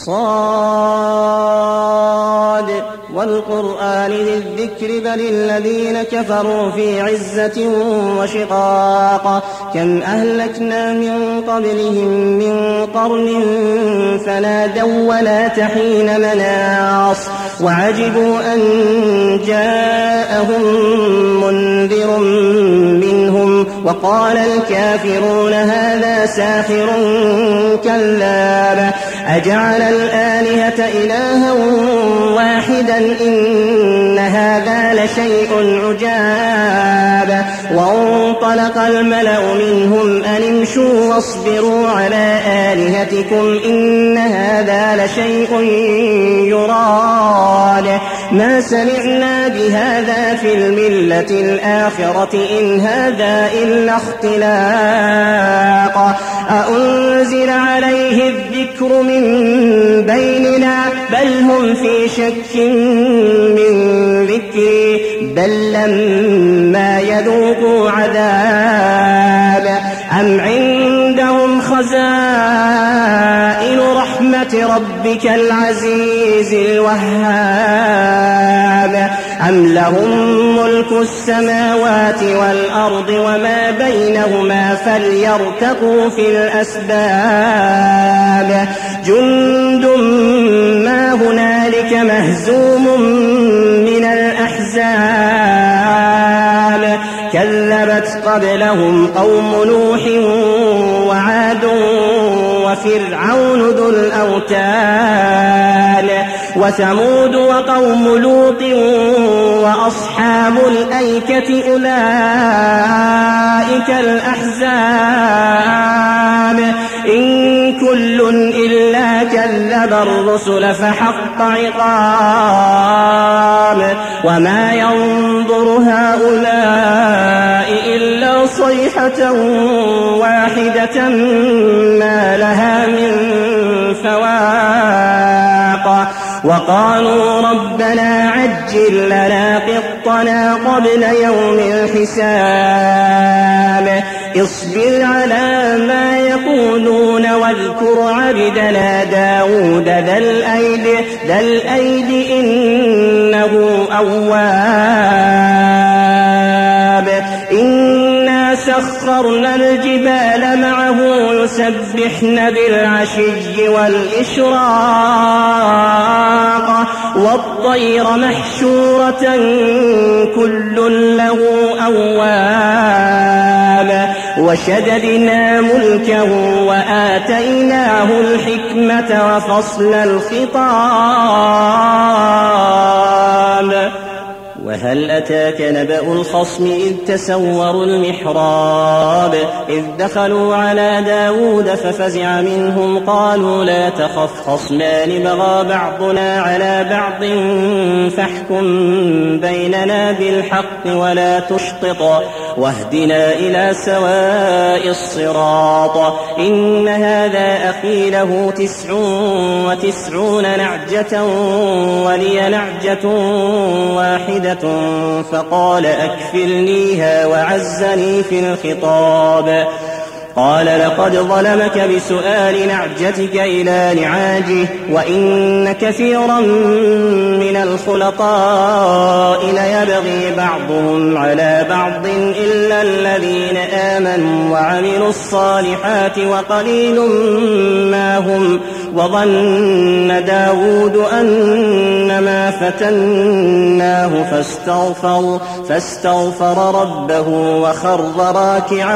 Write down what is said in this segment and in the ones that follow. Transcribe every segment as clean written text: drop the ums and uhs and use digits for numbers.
صاد والقرآن ذي الذكر بل الذين كفروا في عزة وشقاق كم أهلكنا من قبلهم من قرن فنادوا ولا تحين مناص وعجبوا أن جاءهم منذر منهم وقال الكافرون هذا ساحر كذاب أجعل الآلهة إلها واحدا إن هذا لشيء عجاب وانطلق الملأ منهم أن امشوا واصبروا على آلهتكم إن هذا لشيء يراد ما سمعنا بهذا في الملة الآخرة إن هذا إلا اختلاق أأنزل عليه الذكر من بيننا بل هم في شك من ذكري بل لما يذوقوا عذاب أم عندهم خزائن رحمة ربك العزيز الوهاب أم لهم ملك السماوات والأرض وما بينهما فليرتقوا في الأسباب جند ما هنالك مهزوم من الأحزاب كذبت قبلهم قوم نوح وعاد وفرعون ذو الأوتاد وثمود وقوم لوط وأصحاب الأيكة أولئك الأحزاب إن كل إلا كذب الرسل فحق عقاب وما ينظر هؤلاء إلا صيحة واحدة ما لها من فواق وقالوا ربنا عجل لنا قطنا قبل يوم الحساب اصبر على ما يقولون واذكر عبدنا داود ذا الأيد إنه أواب إنا سخرنا الجبال معه يسبحن بالعشي والإشراق والطير محشورة كل له أواب وشددنا ملكه وآتيناه الحكمة وفصل الخطاب وهل أتاك نبأ الخصم إذ تسوروا المحراب إذ دخلوا على داود ففزع منهم قالوا لا تخف خصمان بغى بعضنا على بعض فاحكم بيننا بالحق ولا تشطط واهدنا إلى سواء الصراط إن هذا أخي له 99 نعجة ولي نعجة واحدة فقال أكفلنيها وعزني في الخطاب قال لقد ظلمك بسؤال نعجتك إلى نعاجه وإن كثيرا من الخلطاء ليبغي بعضهم على بعض إلا الذين آمنوا وعملوا الصالحات وقليل ما هم وظن داود أنما فتناه فاستغفر ربه وخر راكعا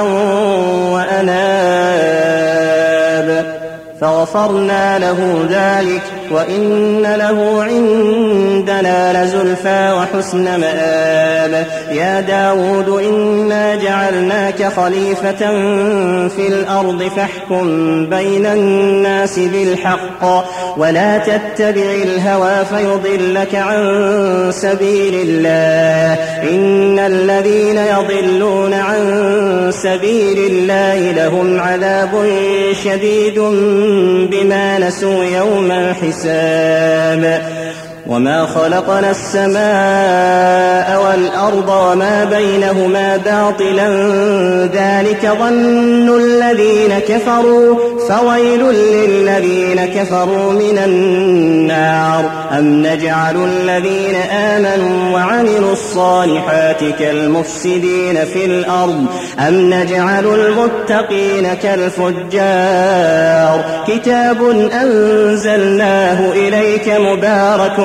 وأناب فغفرنا له ذلك وإن له عندنا لزلفى وحسن مآب يا داود إنا جعلناك خليفة في الأرض فاحكم بين الناس بالحق ولا تتبع الهوى فيضلك عن سبيل الله إن الذين يضلون عن سبيل الله لهم عذاب شديد بما نسوا يوم الحساب وما خلقنا السماء والأرض وما بينهما باطلا ذلك ظن الذين كفروا فويل للذين كفروا من النار أم نجعل الذين آمنوا وعملوا الصالحات كالمفسدين في الأرض أم نجعل المتقين كالفجار كتاب أنزلناه إليك مبارك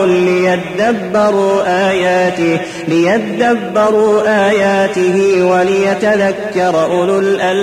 ليدبروا آياته وليتذكر أولو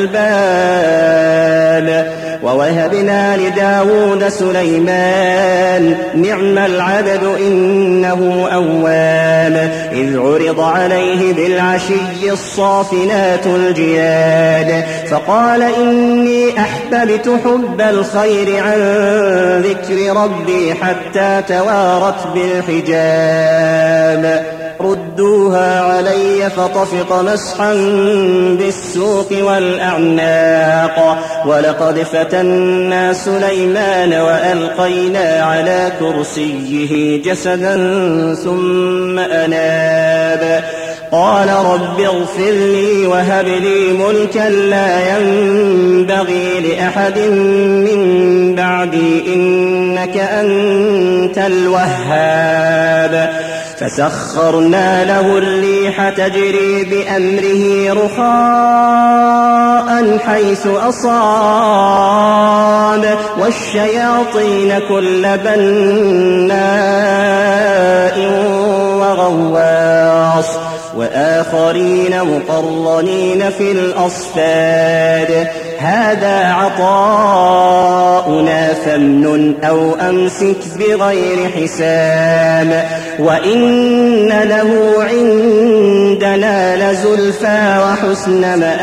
الألباب ووهبنا لداود سليمان نعم العبد إنه أواب إذ عرض عليه بالعشي الصافنات الجياد فقال إني أحببت حب الخير عن ذكر ربي حتى توارت بالحجاب ردوها علي فطفق مسحا بالسوق والأعناق ولقد فتنا سليمان وألقينا على كرسيه جسدا ثم أناب قال رب اغفر لي وهب لي ملكا لا ينبغي لأحد من بعدي إنك أنت الوهاب فسخرنا له الريح تجري بأمره رخاء حيث أصاب والشياطين كل بناء وغواص وآخرين مقرنين في الأصفاد هذا عطاؤنا فامنن أو أمسك بغير حساب وإن له عندنا لزلفى وحسن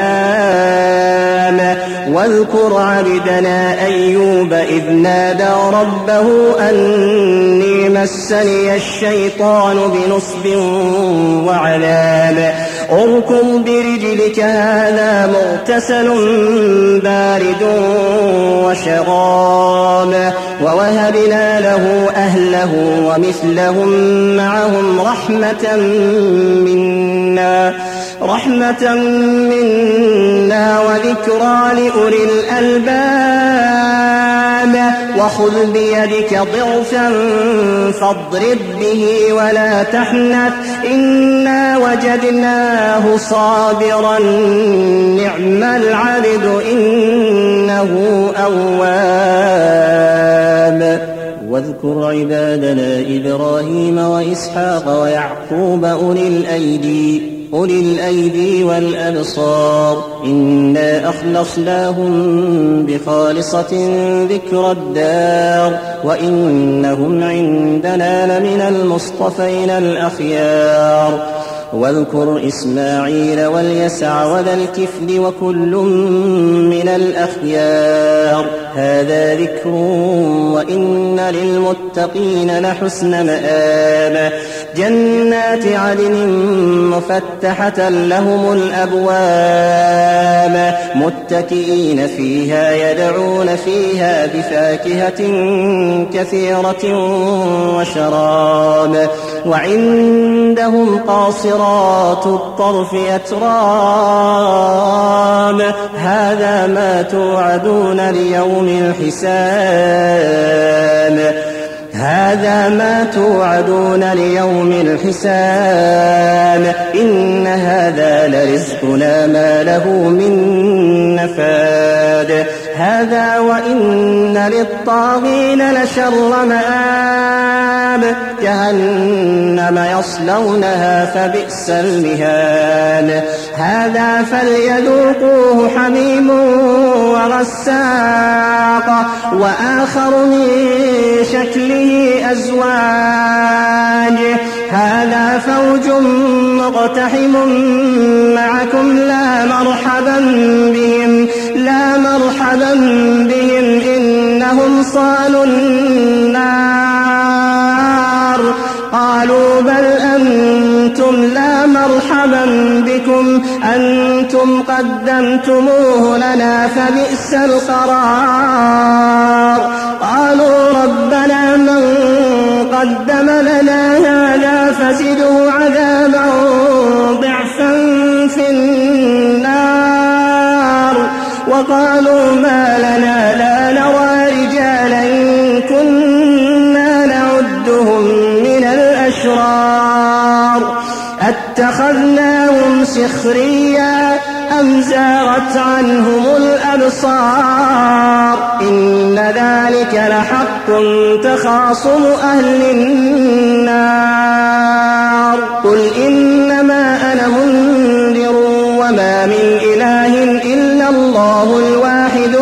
مآب واذكر عبدنا أيوب إذ نادى ربه أني مسني الشيطان بنصب وعذاب اركض برجلك هذا مغتسل بارد وشراب ووهبنا له أهله ومثلهم معهم رحمة منا وذكرى لأولي الألباب وخذ بيدك ضغثا فاضرب به ولا تحنث إنا وجدناه صابرا نعم العبد إنه أواب واذكر عبادنا إبراهيم وإسحاق ويعقوب أولي الأيدي والأبصار إنا أخلصناهم بخالصة ذكر الدار وإنهم عندنا لمن المصطفين الأخيار واذكر إسماعيل واليسع وذا الكفل وكل من الأخيار هذا ذكر وإن للمتقين لحسن مآب جنات عدن مفتحة لهم الأبواب متكئين فيها يدعون فيها بفاكهة كثيرة وشراب وعندهم قاصرات الطرف أتراب هذا ما توعدون ليوم الحساب إن هذا لرزقنا ما له من نفاد هذا وإن للطاغين لشر مآب جهنم يصلونها فبئس المهاد هذا فليذوقوه حميم وغساق وآخر من شكله أزواج هذا فوج مقتحم معكم لا مرحبا بهم إنهم صالوا النار قالوا بل أنتم لا مرحبا بكم أنتم قدمتموه لنا فبئس القرار قالوا ربنا من قدم لنا هذا فزده عذابا ضعفا في النار. وقالوا ما لنا لا نرى رجالا كنا نعدهم من الأشرار أتخذناهم سخريا أم زاغت عنهم الأبصار إن ذلك لحق تخاصم أهل النار. قل إنما أنا منذر وما من إله إلا الله الواحد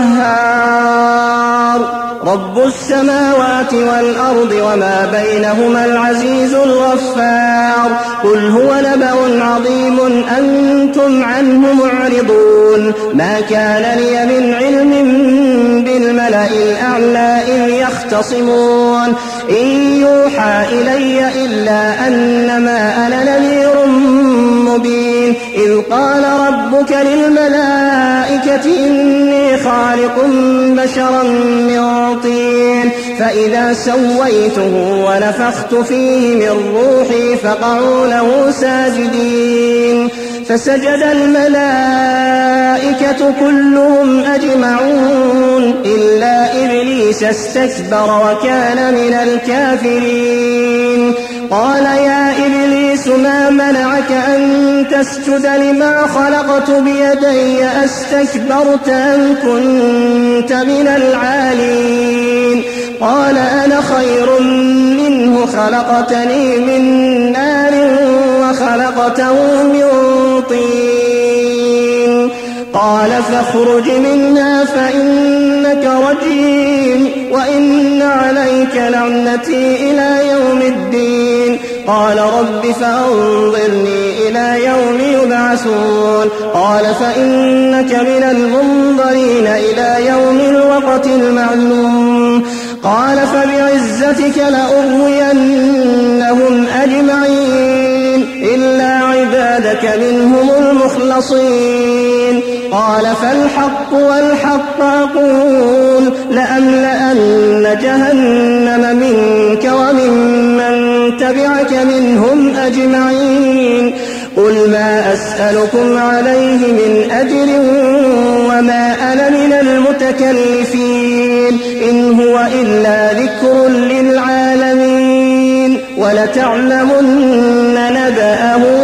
القهار رب السماوات والأرض وما بينهما العزيز الغفار. قل هو نبأ عظيم أنتم عنه معرضون. ما كان لي من علم بالملأ الأعلى إذ يختصمون إن يوحى إلي إلا أنما أنا نذير مبين. إذ قال ربك للملائكة إني خالق بشرا من طين فإذا سويته ونفخت فيه من روحي فقعوا له ساجدين. فسجد الملائكة كلهم أجمعون إلا إبليس استكبر وكان من الكافرين. قال يا إبليس ما منعك أن تسجد لما خلقت بيدي أستكبرت أم كنت من العالين؟ قال أنا خير منه خلقتني من نار وخلقته من طين. قال فاخرج منها فإنك رجيم وإن عليك لعنتي إلى يوم الدين. قال رب فأنظرني إلى يوم يبعثون. قال فإنك من المنظرين إلى يوم الوقت المعلوم. قال فبعزتك لأغوينهم أجمعين إلا عبادك منهم المخلصين. قال فالحق والحق أقول لأملأن جهنم منك وممن تبعك منهم أجمعين. قل ما أسألكم عليه من أجر وما أنا من المتكلفين إن هو إلا ذكر للعالمين ولتعلمن نبأه